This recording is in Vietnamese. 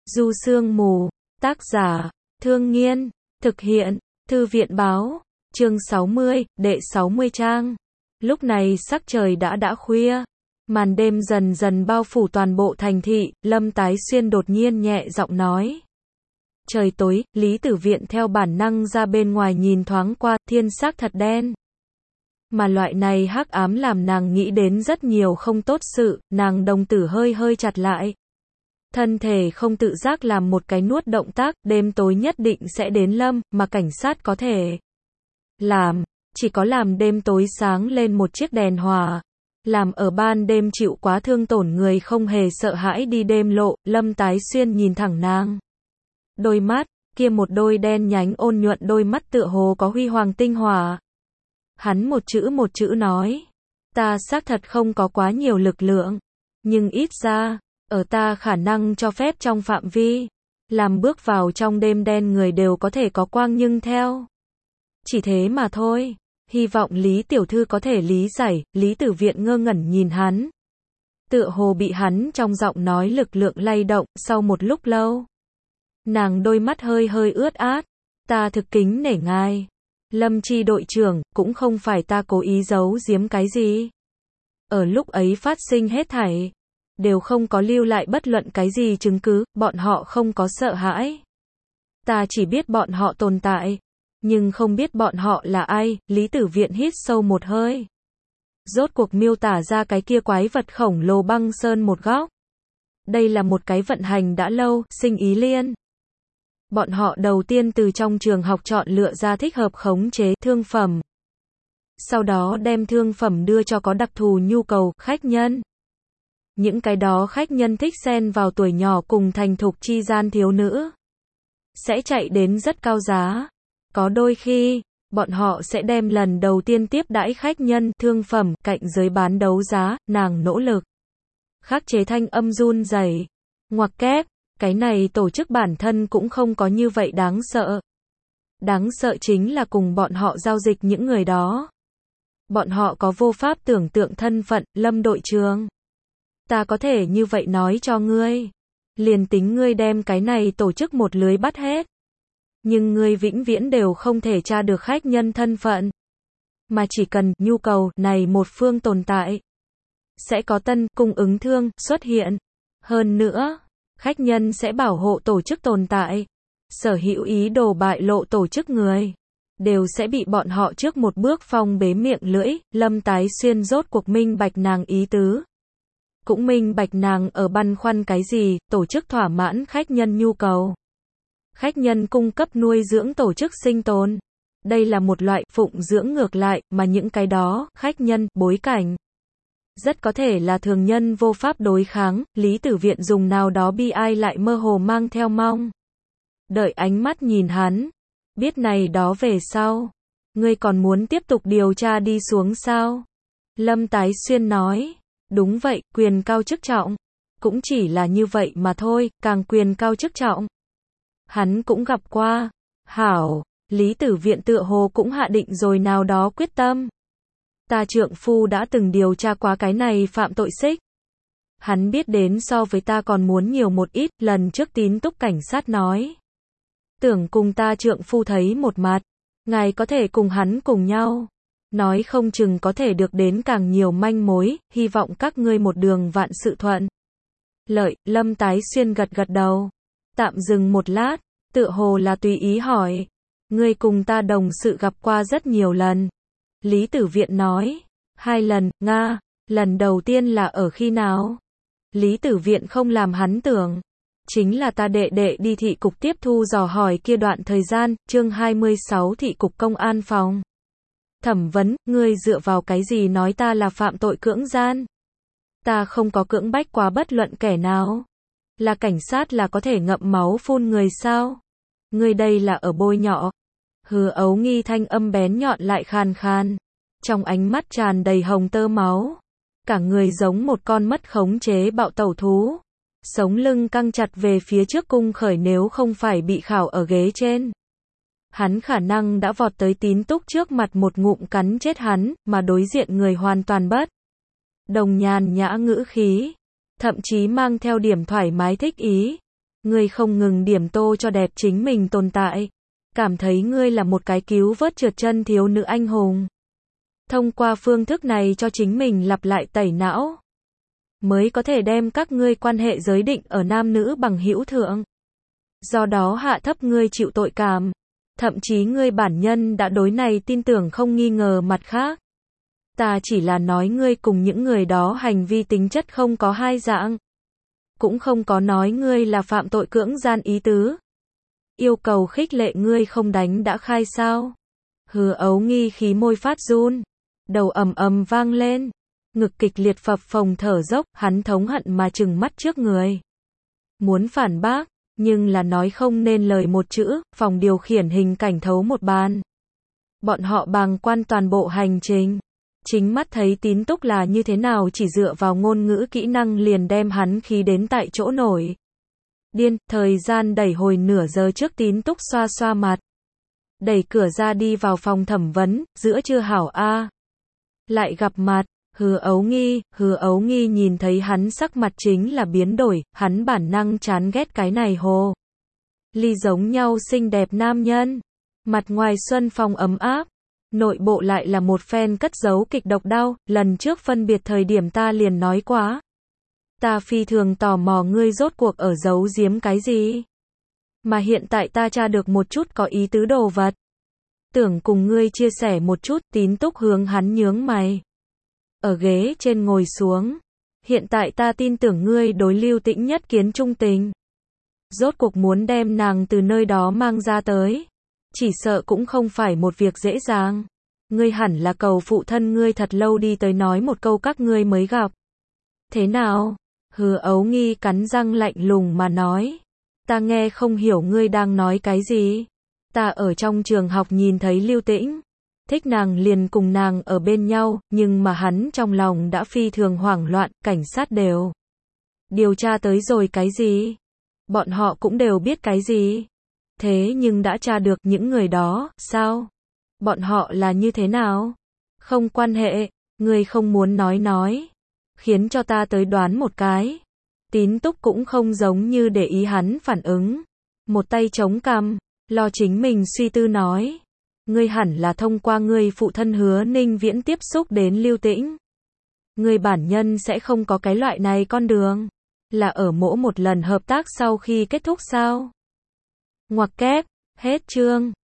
Du Sương Mù, tác giả, Thương Nghiên, thực hiện, Thư viện báo, chương 60, đệ 60 trang. Lúc này sắc trời đã khuya, màn đêm dần dần bao phủ toàn bộ thành thị, Lâm Tái Xuyên đột nhiên nhẹ giọng nói. Trời tối, Lý Tử Viện theo bản năng ra bên ngoài nhìn thoáng qua, thiên sắc thật đen. Mà loại này hắc ám làm nàng nghĩ đến rất nhiều không tốt sự, nàng đồng tử hơi chặt lại. Thân thể không tự giác làm một cái nuốt động tác, đêm tối nhất định sẽ đến lâm, mà cảnh sát có thể làm, chỉ có làm đêm tối sáng lên một chiếc đèn hòa. Làm ở ban đêm chịu quá thương tổn người không hề sợ hãi đi đêm lộ, Lâm Tái Xuyên nhìn thẳng nàng. Đôi mắt, kia một đôi đen nhánh ôn nhuận đôi mắt tựa hồ có huy hoàng tinh hòa. Hắn một chữ nói. Ta xác thật không có quá nhiều lực lượng. Nhưng ít ra, ở ta khả năng cho phép trong phạm vi. Làm bước vào trong đêm đen người đều có thể có quang nhưng theo. Chỉ thế mà thôi. Hy vọng Lý Tiểu Thư có thể lý giải, Lý Tử Viện ngơ ngẩn nhìn hắn. Tựa hồ bị hắn trong giọng nói lực lượng lay động, sau một lúc lâu. Nàng đôi mắt hơi ướt át. Ta thực kính nể ngài. Lâm Chi đội trưởng, cũng không phải ta cố ý giấu giếm cái gì. Ở lúc ấy phát sinh hết thảy, đều không có lưu lại bất luận cái gì chứng cứ, bọn họ không có sợ hãi. Ta chỉ biết bọn họ tồn tại, nhưng không biết bọn họ là ai. Lý Tử Viện hít sâu một hơi. Rốt cuộc miêu tả ra cái kia quái vật khổng lồ băng sơn một góc. Đây là một cái vận hành đã lâu, sinh ý liên. Bọn họ đầu tiên từ trong trường học chọn lựa ra thích hợp khống chế thương phẩm. Sau đó đem thương phẩm đưa cho có đặc thù nhu cầu khách nhân. Những cái đó khách nhân thích xen vào tuổi nhỏ cùng thành thục chi gian thiếu nữ. Sẽ chạy đến rất cao giá. Có đôi khi, bọn họ sẽ đem lần đầu tiên tiếp đãi khách nhân thương phẩm cạnh giới bán đấu giá, nàng nỗ lực. Khắc chế thanh âm run rẩy. Ngoặc kép. Cái này tổ chức bản thân cũng không có như vậy đáng sợ. Đáng sợ chính là cùng bọn họ giao dịch những người đó. Bọn họ có vô pháp tưởng tượng thân phận, Lâm đội trưởng. Ta có thể như vậy nói cho ngươi. Liền tính ngươi đem cái này tổ chức một lưới bắt hết. Nhưng ngươi vĩnh viễn đều không thể tra được khách nhân thân phận. Mà chỉ cần nhu cầu này một phương tồn tại. Sẽ có tân cung ứng thương xuất hiện. Hơn nữa. Khách nhân sẽ bảo hộ tổ chức tồn tại. Sở hữu ý đồ bại lộ tổ chức người. Đều sẽ bị bọn họ trước một bước phong bế miệng lưỡi. Lâm Tái Xuyên rốt cuộc minh bạch nàng ý tứ. Cũng minh bạch nàng ở băn khoăn cái gì, tổ chức thỏa mãn khách nhân nhu cầu. Khách nhân cung cấp nuôi dưỡng tổ chức sinh tồn. Đây là một loại phụng dưỡng ngược lại, mà những cái đó, khách nhân, bối cảnh. Rất có thể là thường nhân vô pháp đối kháng, Lý Tử Viện dùng nào đó bi ai lại mơ hồ mang theo mong. Đợi ánh mắt nhìn hắn. Biết này đó về sau. Ngươi còn muốn tiếp tục điều tra đi xuống sao? Lâm Tái Xuyên nói. Đúng vậy, quyền cao chức trọng. Cũng chỉ là như vậy mà thôi, càng quyền cao chức trọng. Hắn cũng gặp qua. Hảo, Lý Tử Viện tựa hồ cũng hạ định rồi nào đó quyết tâm. Ta trượng phu đã từng điều tra qua cái này phạm tội xích. Hắn biết đến so với ta còn muốn nhiều một ít, lần trước tín túc cảnh sát nói. Tưởng cùng ta trượng phu thấy một mặt, ngài có thể cùng hắn cùng nhau. Nói không chừng có thể được đến càng nhiều manh mối, hy vọng các ngươi một đường vạn sự thuận. Lợi, Lâm Tái Xuyên gật đầu. Tạm dừng một lát, tựa hồ là tùy ý hỏi. Ngươi cùng ta đồng sự gặp qua rất nhiều lần. Lý Tử Viện nói. 2 lần, Nga. Lần đầu tiên là ở khi nào? Lý Tử Viện không làm hắn tưởng. Chính là ta đệ đi thị cục tiếp thu dò hỏi kia đoạn thời gian, chương 26 thị cục công an phòng. Thẩm vấn, ngươi dựa vào cái gì nói ta là phạm tội cưỡng gian? Ta không có cưỡng bách quá bất luận kẻ nào. Là cảnh sát là có thể ngậm máu phun người sao? Ngươi đây là ở bôi nhọ. Hứa Ấu Nghi thanh âm bén nhọn lại khàn. Trong ánh mắt tràn đầy hồng tơ máu. Cả người giống một con mất khống chế bạo tẩu thú. Sống lưng căng chặt về phía trước cung khởi nếu không phải bị khảo ở ghế trên. Hắn khả năng đã vọt tới tín túc trước mặt một ngụm cắn chết hắn, mà đối diện người hoàn toàn bất đồng nhàn nhã ngữ khí. Thậm chí mang theo điểm thoải mái thích ý. Ngươi không ngừng điểm tô cho đẹp chính mình tồn tại. Cảm thấy ngươi là một cái cứu vớt trượt chân thiếu nữ anh hùng. Thông qua phương thức này cho chính mình lặp lại tẩy não. Mới có thể đem các ngươi quan hệ giới định ở nam nữ bằng hữu thượng. Do đó hạ thấp ngươi chịu tội cảm. Thậm chí ngươi bản nhân đã đối này tin tưởng không nghi ngờ mặt khác. Ta chỉ là nói ngươi cùng những người đó hành vi tính chất không có hai dạng. Cũng không có nói ngươi là phạm tội cưỡng gian ý tứ. Yêu cầu khích lệ ngươi không đánh đã khai sao. Hứa Ấu Nghi khí môi phát run. Đầu ầm ầm vang lên. Ngực kịch liệt phập phồng thở dốc, hắn thống hận mà trừng mắt trước người. Muốn phản bác, nhưng là nói không nên lời một chữ, phòng điều khiển hình cảnh thấu một bàn. Bọn họ bàng quan toàn bộ hành trình. Chính mắt thấy Tín Túc là như thế nào chỉ dựa vào ngôn ngữ kỹ năng liền đem hắn khí đến tại chỗ nổi. Điên, thời gian đẩy hồi nửa giờ trước Tín Túc xoa xoa mặt. Đẩy cửa ra đi vào phòng thẩm vấn, giữa trưa hảo a. Lại gặp mặt, Hứa Ấu Nghi nhìn thấy hắn sắc mặt chính là biến đổi, hắn bản năng chán ghét cái này hồ. Ly giống nhau xinh đẹp nam nhân. Mặt ngoài xuân phong ấm áp. Nội bộ lại là một phen cất giấu kịch độc đau, lần trước phân biệt thời điểm ta liền nói quá. Ta phi thường tò mò ngươi rốt cuộc ở giấu giếm cái gì. Mà hiện tại ta tra được một chút có ý tứ đồ vật. Tưởng cùng ngươi chia sẻ một chút. Tín Túc hướng hắn nhướng mày. Ở ghế trên ngồi xuống. Hiện tại ta tin tưởng ngươi đối Lưu Tĩnh nhất kiến trung tình. Rốt cuộc muốn đem nàng từ nơi đó mang ra tới. Chỉ sợ cũng không phải một việc dễ dàng. Ngươi hẳn là cầu phụ thân ngươi thật lâu đi tới nói một câu các ngươi mới gặp. Thế nào? Hứa Ấu Nghi cắn răng lạnh lùng mà nói. Ta nghe không hiểu ngươi đang nói cái gì. Ta ở trong trường học nhìn thấy Lưu Tĩnh. Thích nàng liền cùng nàng ở bên nhau, nhưng mà hắn trong lòng đã phi thường hoảng loạn, cảnh sát đều điều tra tới rồi cái gì? Bọn họ cũng đều biết cái gì? Thế nhưng đã tra được những người đó, sao? Bọn họ là như thế nào? Không quan hệ, ngươi không muốn nói. Khiến cho ta tới đoán một cái. Tín Túc cũng không giống như để ý hắn phản ứng. Một tay chống cằm, lo chính mình suy tư nói. Ngươi hẳn là thông qua ngươi phụ thân Hứa Ninh Viễn tiếp xúc đến Lưu Tĩnh. Ngươi bản nhân sẽ không có cái loại này con đường. Là ở mỗi một lần hợp tác sau khi kết thúc sao? Ngoặc kép, hết chương.